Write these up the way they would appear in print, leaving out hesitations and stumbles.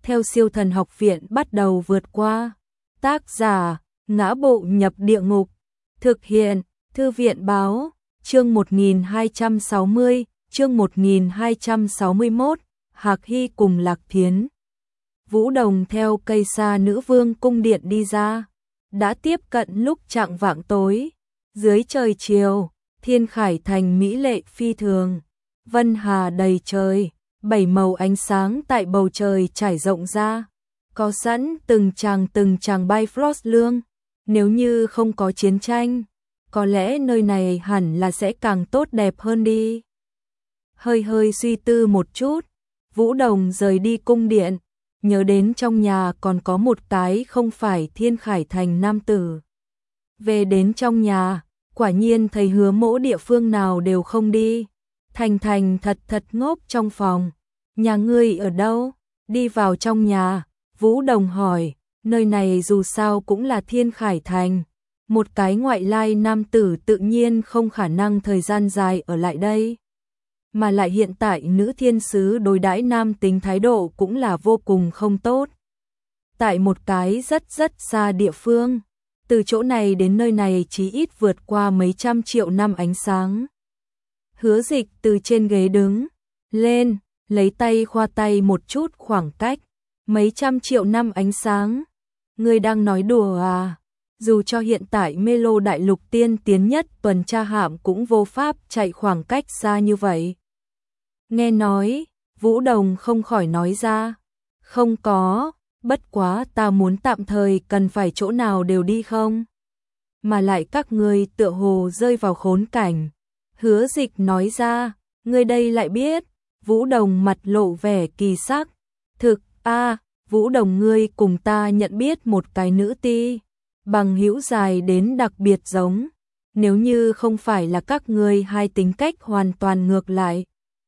theo siêu thần học viện bắt đầu vượt qua. Tác giả, Ngã Bộ Nhập Địa Ngục. Thực hiện, Thư viện báo, chương 1260, chương 1261, Hạc Hy cùng Lạc Thiến. Vũ Đồng theo cây sa nữ vương cung điện đi ra, đã tiếp cận lúc chạng vạng tối. Dưới trời chiều, thiên khải thành mỹ lệ phi thường, vân hà đầy trời, 7 màu ánh sáng tại bầu trời trải rộng ra, có sẵn từng chàng bay frost lương. Nếu như không có chiến tranh, có lẽ nơi này hẳn là sẽ càng tốt đẹp hơn đi. Hơi suy tư một chút, Vũ Đồng rời đi cung điện, nhớ đến trong nhà còn có một cái không phải thiên khải thành nam tử. Về đến trong nhà, quả nhiên thấy Hứa Mỗ địa phương nào đều không đi. Thành thật ngốc trong phòng. Nhà ngươi ở đâu? Đi vào trong nhà, Vũ Đồng hỏi, nơi này dù sao cũng là thiên khải thành. Một cái ngoại lai nam tử tự nhiên không khả năng thời gian dài ở lại đây. Mà lại hiện tại nữ thiên sứ đối đãi nam tính thái độ cũng là vô cùng không tốt. Tại một cái rất xa địa phương, từ chỗ này đến nơi này chí ít vượt qua mấy trăm triệu năm ánh sáng. Hứa Dịch từ trên ghế đứng lên, lấy tay khoa tay một chút khoảng cách. Mấy trăm triệu năm ánh sáng? Ngươi đang nói đùa à? Dù cho hiện tại Melo đại lục tiên tiến nhất tuần tra hạm cũng vô pháp chạy khoảng cách xa như vậy. Nghe nói, Vũ Đồng không khỏi nói ra. Không có, bất quá ta muốn tạm thời cần phải chỗ nào đều đi không? Mà lại các ngươi tựa hồ rơi vào khốn cảnh. Hứa Dịch nói ra, ngươi đây lại biết. Vũ Đồng mặt lộ vẻ kỳ sắc. Thực, Vũ Đồng ngươi cùng ta nhận biết một cái nữ ti. Bằng hữu dài đến đặc biệt giống. Nếu như không phải là các ngươi hai tính cách hoàn toàn ngược lại,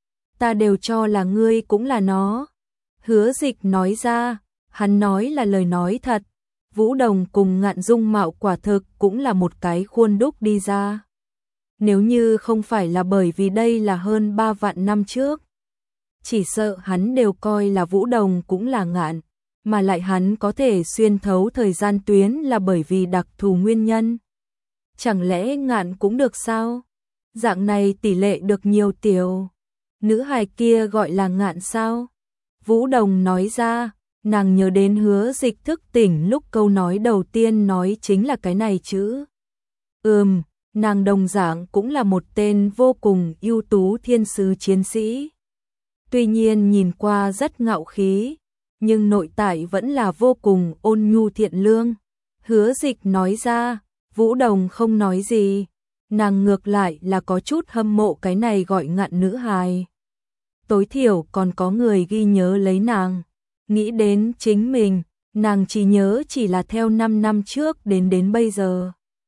ta đều cho là ngươi cũng là nó. Hứa Dịch nói ra, hắn nói là lời nói thật. Vũ Đồng cùng Ngạn dung mạo quả thực cũng là một cái khuôn đúc đi ra. Nếu như không phải là bởi vì đây là hơn 3 vạn năm trước, chỉ sợ hắn đều coi là Vũ Đồng cũng là Ngạn, mà lại hắn có thể xuyên thấu thời gian tuyến là bởi vì đặc thù nguyên nhân. Chẳng lẽ Ngạn cũng được sao? Dạng này tỷ lệ được nhiều tiểu. Nữ hài kia gọi là Ngạn sao? Vũ Đồng nói ra, nàng nhớ đến Hứa Dịch thức tỉnh lúc câu nói đầu tiên nói chính là cái này chứ. Nàng đồng dạng cũng là một tên vô cùng ưu tú thiên sứ chiến sĩ. Tuy nhiên nhìn qua rất ngạo khí, nhưng nội tại vẫn là vô cùng ôn nhu thiện lương. Hứa Dịch nói ra, Vũ Đồng không nói gì, nàng ngược lại là có chút hâm mộ cái này gọi Ngạn nữ hài. Tối thiểu còn có người ghi nhớ lấy nàng. Nghĩ đến chính mình, nàng chỉ nhớ chỉ là theo 5 năm trước đến bây giờ.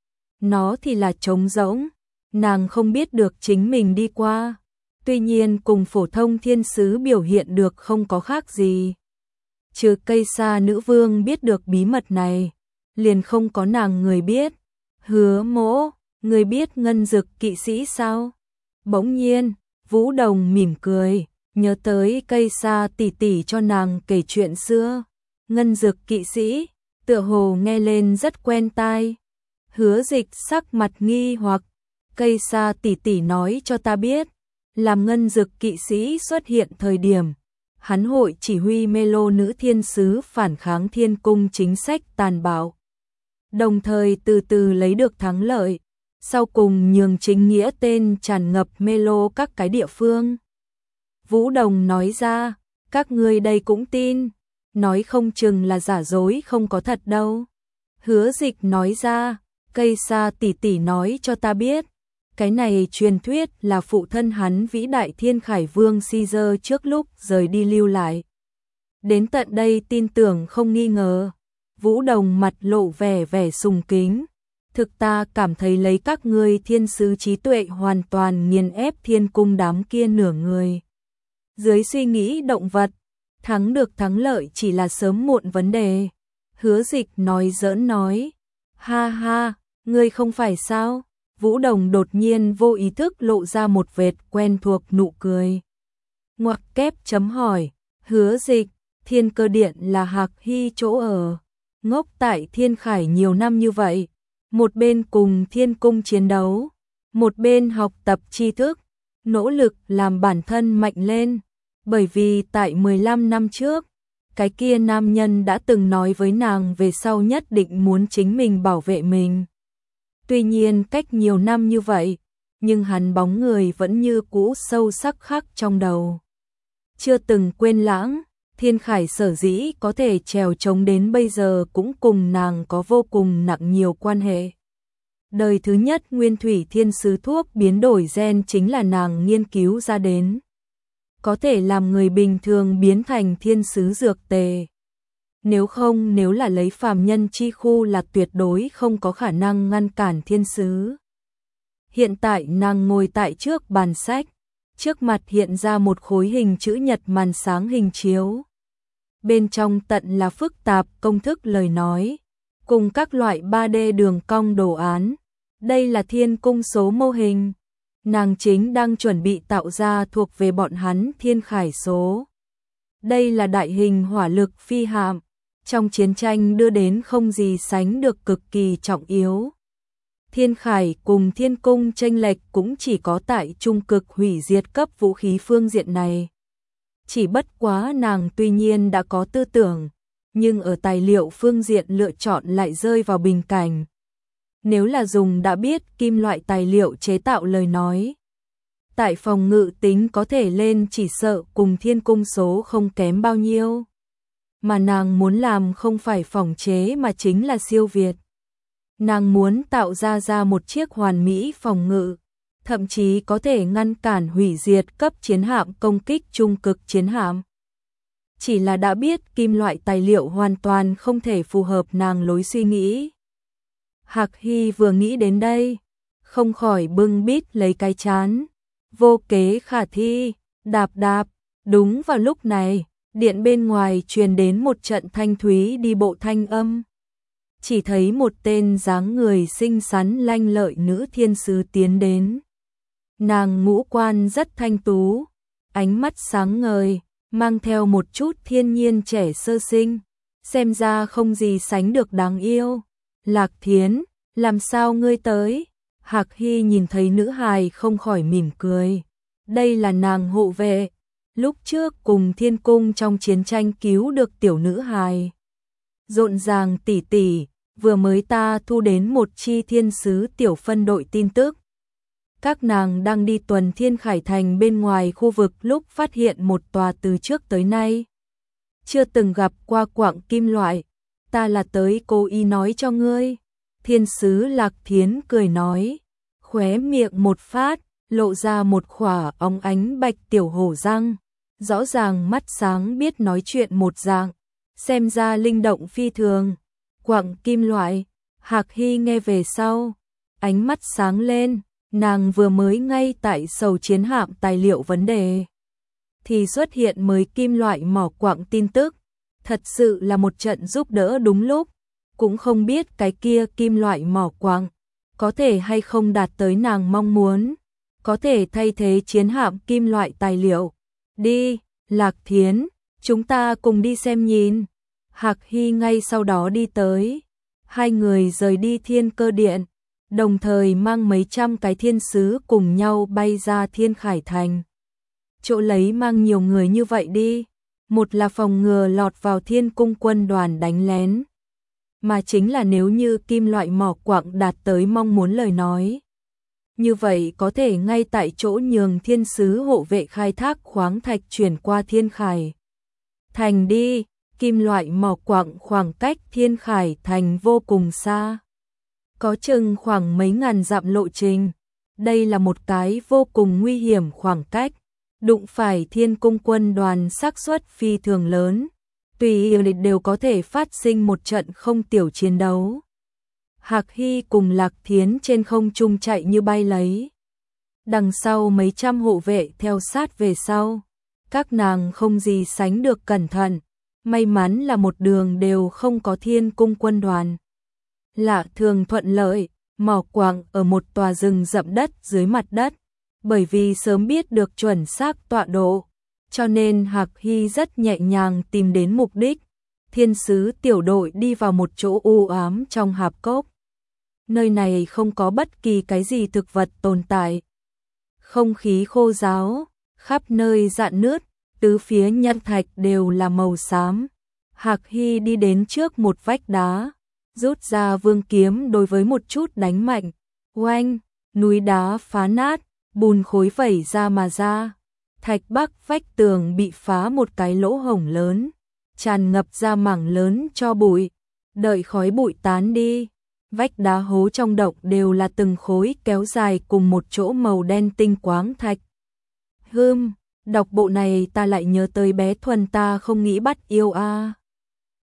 Nó thì là trống rỗng, nàng không biết được chính mình đi qua. Tuy nhiên cùng phổ thông thiên sứ biểu hiện được không có khác gì. Trừ cây sa nữ vương biết được bí mật này, liền không có nàng người biết. Hứa Mỗ, người biết ngân dực kỵ sĩ sao? Bỗng nhiên, Vũ Đồng mỉm cười, nhớ tới cây sa tỷ tỷ cho nàng kể chuyện xưa. Ngân dực kỵ sĩ, tựa hồ nghe lên rất quen tai. Hứa Dịch sắc mặt nghi hoặc, cây sa tỷ tỷ nói cho ta biết, làm ngân dực kỵ sĩ xuất hiện thời điểm, hắn hội chỉ huy Melo nữ thiên sứ phản kháng thiên cung chính sách tàn bạo, đồng thời từ từ lấy được thắng lợi, sau cùng nhường chính nghĩa tên tràn ngập Melo các cái địa phương. Vũ Đồng nói ra, các ngươi đây cũng tin, nói không chừng là giả dối không có thật đâu. Hứa Dịch nói ra, cây sa tỷ tỷ nói cho ta biết, cái này truyền thuyết là phụ thân hắn vĩ đại thiên khải vương Caesar trước lúc rời đi lưu lại. Đến tận đây tin tưởng không nghi ngờ. Vũ Đồng mặt lộ vẻ sùng kính. Thực ta cảm thấy lấy các ngươi thiên sứ trí tuệ hoàn toàn nghiền ép thiên cung đám kia nửa người. Dưới suy nghĩ động vật, thắng được thắng lợi chỉ là sớm muộn vấn đề. Hứa Dịch nói giỡn nói, ha ha, ngươi không phải sao? Vũ Đồng đột nhiên vô ý thức lộ ra một vệt quen thuộc nụ cười. Ngoặc kép chấm hỏi, Hứa Dịch, Thiên Cơ Điện là Hạc Hy chỗ ở, ngốc tại Thiên Khải nhiều năm như vậy, một bên cùng Thiên Cung chiến đấu, một bên học tập tri thức, nỗ lực làm bản thân mạnh lên, bởi vì tại 15 năm trước, cái kia nam nhân đã từng nói với nàng về sau nhất định muốn chính mình bảo vệ mình. Tuy nhiên cách nhiều năm như vậy, nhưng hắn bóng người vẫn như cũ sâu sắc khắc trong đầu. Chưa từng quên lãng, Thiên Khải sở dĩ có thể trèo trống đến bây giờ cũng cùng nàng có vô cùng nặng nhiều quan hệ. Đời thứ nhất nguyên thủy thiên sứ thuốc biến đổi gen chính là nàng nghiên cứu ra đến. Có thể làm người bình thường biến thành thiên sứ dược tề. Nếu là lấy phàm nhân chi khu là tuyệt đối không có khả năng ngăn cản thiên sứ. Hiện tại nàng ngồi tại trước bàn sách, trước mặt hiện ra một khối hình chữ nhật màn sáng hình chiếu. Bên trong tận là phức tạp công thức lời nói, cùng các loại 3D đường cong đồ án. Đây là Thiên Cung số mô hình. Nàng chính đang chuẩn bị tạo ra thuộc về bọn hắn Thiên Khải số. Đây là đại hình hỏa lực phi hạm, trong chiến tranh đưa đến không gì sánh được cực kỳ trọng yếu. Thiên Khải cùng Thiên Cung chênh lệch cũng chỉ có tại trung cực hủy diệt cấp vũ khí phương diện này. Chỉ bất quá nàng tuy nhiên đã có tư tưởng, nhưng ở tài liệu phương diện lựa chọn lại rơi vào bình cảnh. Nếu là dùng đã biết kim loại tài liệu chế tạo lời nói, tại phòng ngự tính có thể lên chỉ sợ cùng Thiên Cung số không kém bao nhiêu. Mà nàng muốn làm không phải phòng chế mà chính là siêu việt. Nàng muốn tạo ra một chiếc hoàn mỹ phòng ngự, thậm chí có thể ngăn cản hủy diệt cấp chiến hạm công kích trung cực chiến hạm. Chỉ là đã biết kim loại tài liệu hoàn toàn không thể phù hợp nàng lối suy nghĩ. Hạc Hy vừa nghĩ đến đây, không khỏi bưng bít lấy cái trán. Vô kế khả thi, đạp đạp, đúng vào lúc này, điện bên ngoài truyền đến một trận thanh thúy đi bộ thanh âm. Chỉ thấy một tên dáng người xinh xắn lanh lợi nữ thiên sứ tiến đến. Nàng ngũ quan rất thanh tú, ánh mắt sáng ngời, mang theo một chút thiên nhiên trẻ sơ sinh, xem ra không gì sánh được đáng yêu. Lạc Thiến, làm sao ngươi tới? Hạc Hy nhìn thấy nữ hài không khỏi mỉm cười. Đây là nàng hộ vệ, lúc trước cùng Thiên Cung trong chiến tranh cứu được tiểu nữ hài. Rộn ràng tỉ tỉ, vừa mới ta thu đến một chi thiên sứ tiểu phân đội tin tức. Các nàng đang đi tuần Thiên Khải Thành bên ngoài khu vực lúc phát hiện một tòa từ trước tới nay chưa từng gặp qua quặng kim loại. Ta là tới cố ý nói cho ngươi. Thiên sứ Lạc Thiến cười nói, khóe miệng một phát, lộ ra một khỏa óng ánh bạch tiểu hổ răng. Rõ ràng mắt sáng biết nói chuyện một dạng, xem ra linh động phi thường. Quặng kim loại, Hạc Hy nghe về sau, ánh mắt sáng lên, nàng vừa mới ngay tại sầu chiến hạm tài liệu vấn đề. Thì xuất hiện mới kim loại mỏ quặng tin tức, thật sự là một trận giúp đỡ đúng lúc, cũng không biết cái kia kim loại mỏ quặng, có thể hay không đạt tới nàng mong muốn, có thể thay thế chiến hạm kim loại tài liệu. Đi, Lạc Thiến, chúng ta cùng đi xem nhìn. Hạc Hy ngay sau đó đi tới, hai người rời đi Thiên Cơ Điện, đồng thời mang mấy trăm cái thiên sứ cùng nhau bay ra Thiên Khải Thành. Chỗ lấy mang nhiều người như vậy đi, một là phòng ngừa lọt vào Thiên Cung quân đoàn đánh lén, mà chính là nếu như kim loại mỏ quặng đạt tới mong muốn lời nói. Như vậy có thể ngay tại chỗ nhường thiên sứ hộ vệ khai thác khoáng thạch chuyển qua Thiên Khải Thành đi. Kim loại mỏ quặng khoảng cách Thiên Khải Thành vô cùng xa, có chừng khoảng mấy ngàn dặm lộ trình. Đây là một cái vô cùng nguy hiểm khoảng cách, đụng phải Thiên Cung quân đoàn xác suất phi thường lớn, tùy ý đều có thể phát sinh một trận không tiểu chiến đấu. Hạc Hy cùng Lạc Thiến trên không trung chạy như bay lấy, đằng sau mấy trăm hộ vệ theo sát về sau, các nàng không gì sánh được cẩn thận. May mắn là một đường đều không có Thiên Cung quân đoàn. Lạ thường thuận lợi, mỏ quặng ở một tòa rừng rậm đất dưới mặt đất, bởi vì sớm biết được chuẩn xác tọa độ, cho nên Hạc Hy rất nhẹ nhàng tìm đến mục đích. Thiên sứ tiểu đội đi vào một chỗ u ám trong hạp cốc. Nơi này không có bất kỳ cái gì thực vật tồn tại. Không khí khô ráo, khắp nơi rạn nứt, tứ phía nham thạch đều là màu xám. Hạc Hy đi đến trước một vách đá, rút ra vương kiếm đối với một chút đánh mạnh. Oanh, núi đá phá nát, bùn khối vẩy ra mà ra. Thạch bắc vách tường bị phá một cái lỗ hổng lớn, tràn ngập ra mảng lớn cho bụi. Đợi khói bụi tán đi, vách đá hố trong động đều là từng khối kéo dài cùng một chỗ màu đen tinh quáng thạch. Đọc bộ này ta lại nhớ tới bé Thuần ta không nghĩ bắt yêu a.